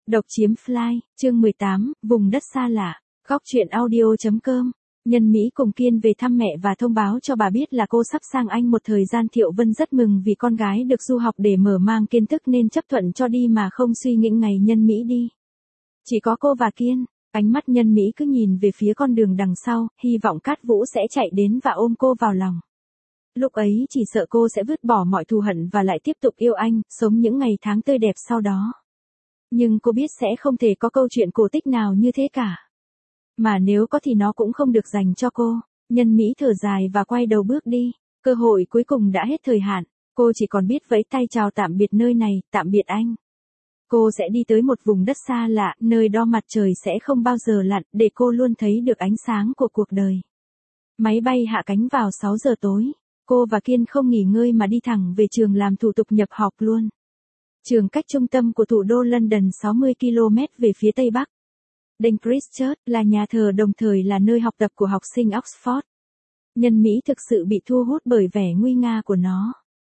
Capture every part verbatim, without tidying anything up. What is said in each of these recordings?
Độc chiếm fly, chương mười tám, vùng đất xa lạ, góc truyện audio.com. Nhân Mỹ cùng Kiên về thăm mẹ và thông báo cho bà biết là cô sắp sang Anh một thời gian. Thiệu Vân rất mừng vì con gái được du học để mở mang kiến thức nên chấp thuận cho đi mà không suy nghĩ ngày Nhân Mỹ đi. Chỉ có cô và Kiên, ánh mắt Nhân Mỹ cứ nhìn về phía con đường đằng sau, hy vọng Cát Vũ sẽ chạy đến và ôm cô vào lòng. Lúc ấy chỉ sợ cô sẽ vứt bỏ mọi thù hận và lại tiếp tục yêu anh, sống những ngày tháng tươi đẹp sau đó. Nhưng cô biết sẽ không thể có câu chuyện cổ tích nào như thế cả. Mà nếu có thì nó cũng không được dành cho cô. Nhân Mỹ thở dài và quay đầu bước đi. Cơ hội cuối cùng đã hết thời hạn. Cô chỉ còn biết vẫy tay chào tạm biệt nơi này, tạm biệt anh. Cô sẽ đi tới một vùng đất xa lạ, nơi đó mặt trời sẽ không bao giờ lặn, để cô luôn thấy được ánh sáng của cuộc đời. Máy bay hạ cánh vào sáu giờ tối. Cô và Kiên không nghỉ ngơi mà đi thẳng về trường làm thủ tục nhập học luôn. Trường cách trung tâm của thủ đô London sáu mươi ki lô mét về phía tây bắc. Đền Christchurch là nhà thờ đồng thời là nơi học tập của học sinh Oxford. Nhân Mỹ thực sự bị thu hút bởi vẻ nguy nga của nó.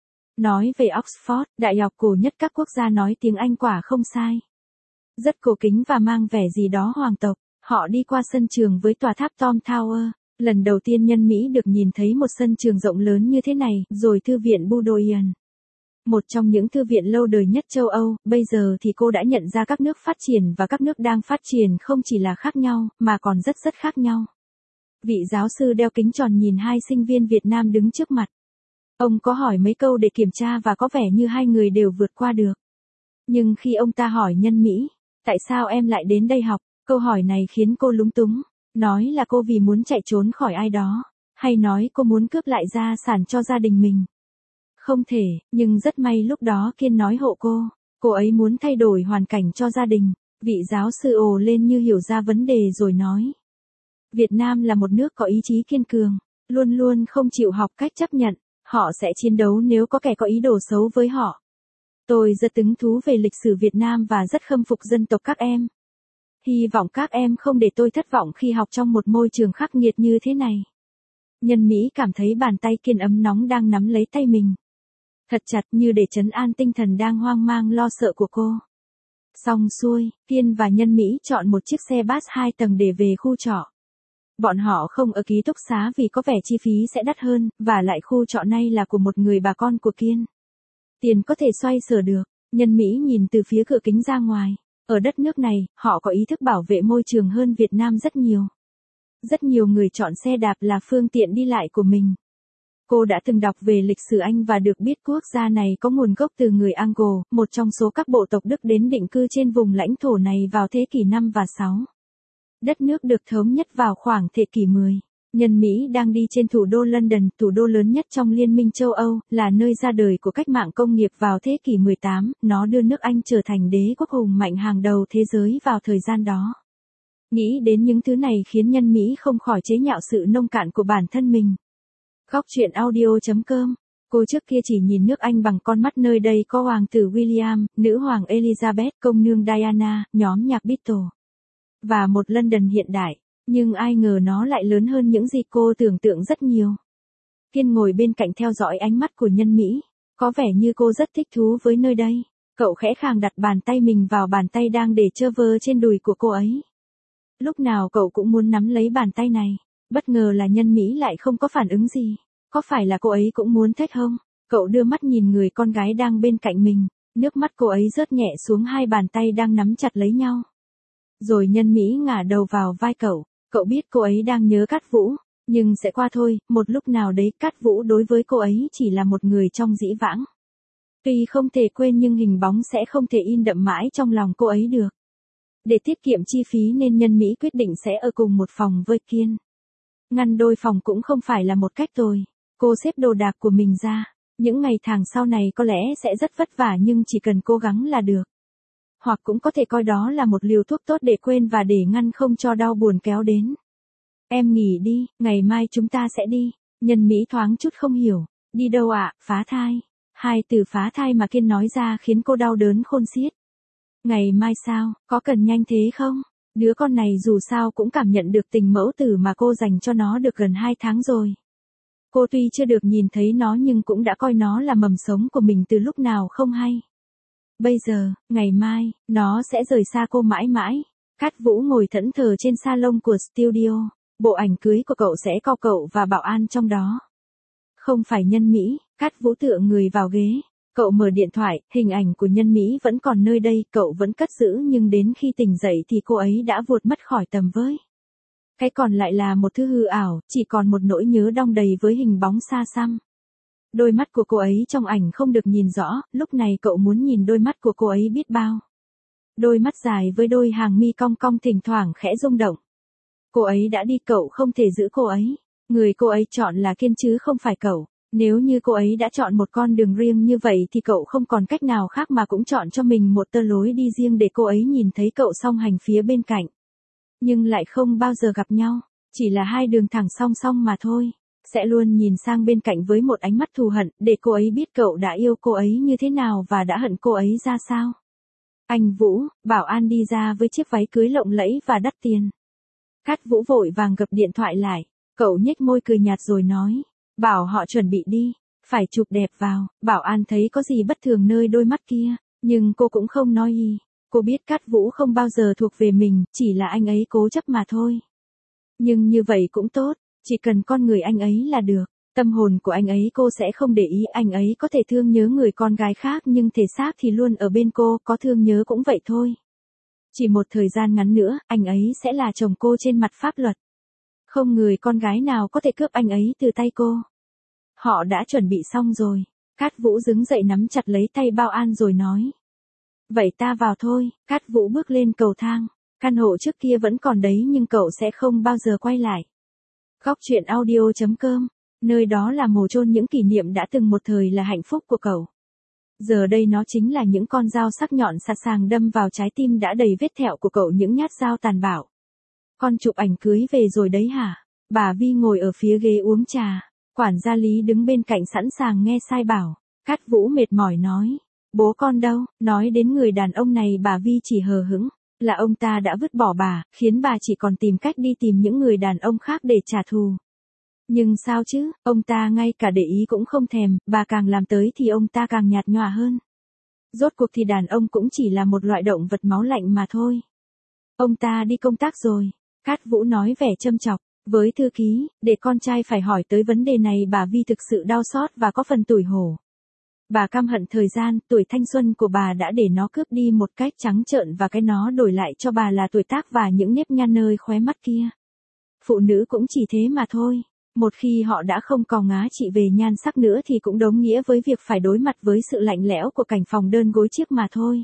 Nói về Oxford, đại học cổ nhất các quốc gia nói tiếng Anh quả không sai. Rất cổ kính và mang vẻ gì đó hoàng tộc. Họ đi qua sân trường với tòa tháp Tom Tower. Lần đầu tiên Nhân Mỹ được nhìn thấy một sân trường rộng lớn như thế này, rồi thư viện Bodleian. Một trong những thư viện lâu đời nhất châu Âu, bây giờ thì cô đã nhận ra các nước phát triển và các nước đang phát triển không chỉ là khác nhau, mà còn rất rất khác nhau. Vị giáo sư đeo kính tròn nhìn hai sinh viên Việt Nam đứng trước mặt. Ông có hỏi mấy câu để kiểm tra và có vẻ như hai người đều vượt qua được. Nhưng khi ông ta hỏi Nhân Mỹ, tại sao em lại đến đây học, câu hỏi này khiến cô lúng túng. Nói là cô vì muốn chạy trốn khỏi ai đó, hay nói cô muốn cướp lại gia sản cho gia đình mình. Không thể, nhưng rất may lúc đó Kiên nói hộ cô, cô ấy muốn thay đổi hoàn cảnh cho gia đình. Vị giáo sư ồ lên như hiểu ra vấn đề rồi nói. Việt Nam là một nước có ý chí kiên cường, luôn luôn không chịu học cách chấp nhận, họ sẽ chiến đấu nếu có kẻ có ý đồ xấu với họ. Tôi rất hứng thú về lịch sử Việt Nam và rất khâm phục dân tộc các em. Hy vọng các em không để tôi thất vọng khi học trong một môi trường khắc nghiệt như thế này. Nhân Mỹ cảm thấy bàn tay Kiên ấm nóng đang nắm lấy tay mình. Thật chặt như để trấn an tinh thần đang hoang mang lo sợ của cô. Xong xuôi, Kiên và Nhân Mỹ chọn một chiếc xe bus hai tầng để về khu trọ. Bọn họ không ở ký túc xá vì có vẻ chi phí sẽ đắt hơn, và lại khu trọ này là của một người bà con của Kiên. Tiền có thể xoay sở được. Nhân Mỹ nhìn từ phía cửa kính ra ngoài. Ở đất nước này, họ có ý thức bảo vệ môi trường hơn Việt Nam rất nhiều. Rất nhiều người chọn xe đạp là phương tiện đi lại của mình. Cô đã từng đọc về lịch sử Anh và được biết quốc gia này có nguồn gốc từ người Anglo, một trong số các bộ tộc Đức đến định cư trên vùng lãnh thổ này vào thế kỷ năm và sáu. Đất nước được thống nhất vào khoảng thế kỷ mười. Nhân Mỹ đang đi trên thủ đô London, thủ đô lớn nhất trong Liên minh châu Âu, là nơi ra đời của cách mạng công nghiệp vào thế kỷ mười tám, nó đưa nước Anh trở thành đế quốc hùng mạnh hàng đầu thế giới vào thời gian đó. Nghĩ đến những thứ này khiến Nhân Mỹ không khỏi chế nhạo sự nông cạn của bản thân mình. Góc truyện audio.com. Cô trước kia chỉ nhìn nước Anh bằng con mắt, nơi đây có hoàng tử William, nữ hoàng Elizabeth, công nương Diana, nhóm nhạc Beatles. Và một London hiện đại. Nhưng ai ngờ nó lại lớn hơn những gì cô tưởng tượng rất nhiều. Kiên ngồi bên cạnh theo dõi ánh mắt của Nhân Mỹ. Có vẻ như cô rất thích thú với nơi đây. Cậu khẽ khàng đặt bàn tay mình vào bàn tay đang để chơ vơ trên đùi của cô ấy. Lúc nào cậu cũng muốn nắm lấy bàn tay này. Bất ngờ là Nhân Mỹ lại không có phản ứng gì. Có phải là cô ấy cũng muốn thích không? Cậu đưa mắt nhìn người con gái đang bên cạnh mình. Nước mắt cô ấy rớt nhẹ xuống hai bàn tay đang nắm chặt lấy nhau. Rồi Nhân Mỹ ngả đầu vào vai cậu. Cậu biết cô ấy đang nhớ Cát Vũ. Nhưng sẽ qua thôi, một lúc nào đấy Cát Vũ đối với cô ấy chỉ là một người trong dĩ vãng. Tuy không thể quên nhưng hình bóng sẽ không thể in đậm mãi trong lòng cô ấy được. Để tiết kiệm chi phí nên Nhân Mỹ quyết định sẽ ở cùng một phòng với Kiên. Ngăn đôi phòng cũng không phải là một cách tồi. Cô xếp đồ đạc của mình ra. Những ngày tháng sau này có lẽ sẽ rất vất vả nhưng chỉ cần cố gắng là được. Hoặc cũng có thể coi đó là một liều thuốc tốt để quên và để ngăn không cho đau buồn kéo đến. Em nghỉ đi, ngày mai chúng ta sẽ đi. Nhân Mỹ thoáng chút không hiểu. Đi đâu ạ? À? Phá thai. Hai từ phá thai mà Kiên nói ra khiến cô đau đớn khôn xiết. Ngày mai sao, có cần nhanh thế không? Đứa con này dù sao cũng cảm nhận được tình mẫu tử mà cô dành cho nó được gần hai tháng rồi. Cô tuy chưa được nhìn thấy nó nhưng cũng đã coi nó là mầm sống của mình từ lúc nào không hay. Bây giờ, ngày mai, nó sẽ rời xa cô mãi mãi. Cát Vũ ngồi thẫn thờ trên salon của studio. Bộ ảnh cưới của cậu sẽ có cậu và Bảo An trong đó. Không phải Nhân Mỹ. Cát Vũ tựa người vào ghế. Cậu mở điện thoại, hình ảnh của Nhân Mỹ vẫn còn nơi đây, cậu vẫn cất giữ nhưng đến khi tỉnh dậy thì cô ấy đã vụt mất khỏi tầm với. Cái còn lại là một thứ hư ảo, chỉ còn một nỗi nhớ đong đầy với hình bóng xa xăm. Đôi mắt của cô ấy trong ảnh không được nhìn rõ, lúc này cậu muốn nhìn đôi mắt của cô ấy biết bao. Đôi mắt dài với đôi hàng mi cong cong thỉnh thoảng khẽ rung động. Cô ấy đã đi, cậu không thể giữ cô ấy. Người cô ấy chọn là Kiên chứ không phải cậu. Nếu như cô ấy đã chọn một con đường riêng như vậy thì cậu không còn cách nào khác mà cũng chọn cho mình một tơ lối đi riêng để cô ấy nhìn thấy cậu song hành phía bên cạnh. Nhưng lại không bao giờ gặp nhau, chỉ là hai đường thẳng song song mà thôi. Sẽ luôn nhìn sang bên cạnh với một ánh mắt thù hận để cô ấy biết cậu đã yêu cô ấy như thế nào và đã hận cô ấy ra sao. Anh Vũ, Bảo An đi ra với chiếc váy cưới lộng lẫy và đắt tiền. Cát Vũ vội vàng gập điện thoại lại, cậu nhếch môi cười nhạt rồi nói. Bảo họ chuẩn bị đi, phải chụp đẹp vào. Bảo An thấy có gì bất thường nơi đôi mắt kia, nhưng cô cũng không nói gì. Cô biết Cát Vũ không bao giờ thuộc về mình, chỉ là anh ấy cố chấp mà thôi. Nhưng như vậy cũng tốt, chỉ cần con người anh ấy là được. Tâm hồn của anh ấy cô sẽ không để ý, anh ấy có thể thương nhớ người con gái khác nhưng thể xác thì luôn ở bên cô, có thương nhớ cũng vậy thôi. Chỉ một thời gian ngắn nữa, anh ấy sẽ là chồng cô trên mặt pháp luật. Không người con gái nào có thể cướp anh ấy từ tay cô. Họ đã chuẩn bị xong rồi. Cát Vũ đứng dậy nắm chặt lấy tay Bảo An rồi nói. Vậy ta vào thôi. Cát Vũ bước lên cầu thang. Căn hộ trước kia vẫn còn đấy nhưng cậu sẽ không bao giờ quay lại. Góc truyện audio chấm com. Nơi đó là mồ chôn những kỷ niệm đã từng một thời là hạnh phúc của cậu. Giờ đây nó chính là những con dao sắc nhọn sạt sàng đâm vào trái tim đã đầy vết thẹo của cậu, những nhát dao tàn bạo. Con chụp ảnh cưới về rồi đấy hả? Bà Vi ngồi ở phía ghế uống trà. Quản gia Lý đứng bên cạnh sẵn sàng nghe sai bảo. Cát Vũ mệt mỏi nói. Bố con đâu? Nói đến người đàn ông này bà Vi chỉ hờ hững. Là ông ta đã vứt bỏ bà, khiến bà chỉ còn tìm cách đi tìm những người đàn ông khác để trả thù. Nhưng sao chứ, ông ta ngay cả để ý cũng không thèm, bà càng làm tới thì ông ta càng nhạt nhòa hơn. Rốt cuộc thì đàn ông cũng chỉ là một loại động vật máu lạnh mà thôi. Ông ta đi công tác rồi. Cát Vũ nói vẻ châm chọc. Với thư ký, để con trai phải hỏi tới vấn đề này bà Vi thực sự đau xót và có phần tủi hổ. Bà căm hận thời gian, tuổi thanh xuân của bà đã để nó cướp đi một cách trắng trợn và cái nó đổi lại cho bà là tuổi tác và những nếp nhăn nơi khóe mắt kia. Phụ nữ cũng chỉ thế mà thôi. Một khi họ đã không còn ngá chị về nhan sắc nữa thì cũng đồng nghĩa với việc phải đối mặt với sự lạnh lẽo của cảnh phòng đơn gối chiếc mà thôi.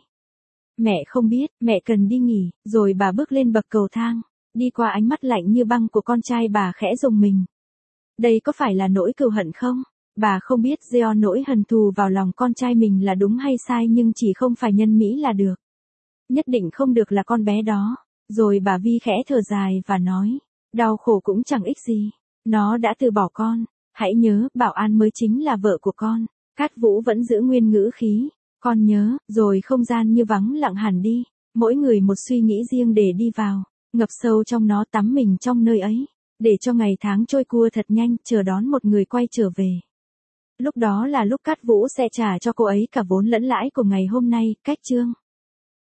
Mẹ không biết, mẹ cần đi nghỉ, rồi bà bước lên bậc cầu thang. Đi qua ánh mắt lạnh như băng của con trai bà khẽ rùng mình. Đây có phải là nỗi cừu hận không? Bà không biết gieo nỗi hận thù vào lòng con trai mình là đúng hay sai nhưng chỉ không phải Nhân Mỹ là được. Nhất định không được là con bé đó. Rồi bà Vi khẽ thở dài và nói. Đau khổ cũng chẳng ích gì. Nó đã từ bỏ con. Hãy nhớ, Bảo An mới chính là vợ của con. Cát Vũ vẫn giữ nguyên ngữ khí. Con nhớ, rồi không gian như vắng lặng hẳn đi. Mỗi người một suy nghĩ riêng để đi vào. Ngập sâu trong nó, tắm mình trong nơi ấy. Để cho ngày tháng trôi qua thật nhanh, chờ đón một người quay trở về. Lúc đó là lúc Cát Vũ sẽ trả cho cô ấy cả vốn lẫn lãi của ngày hôm nay. Cách chương.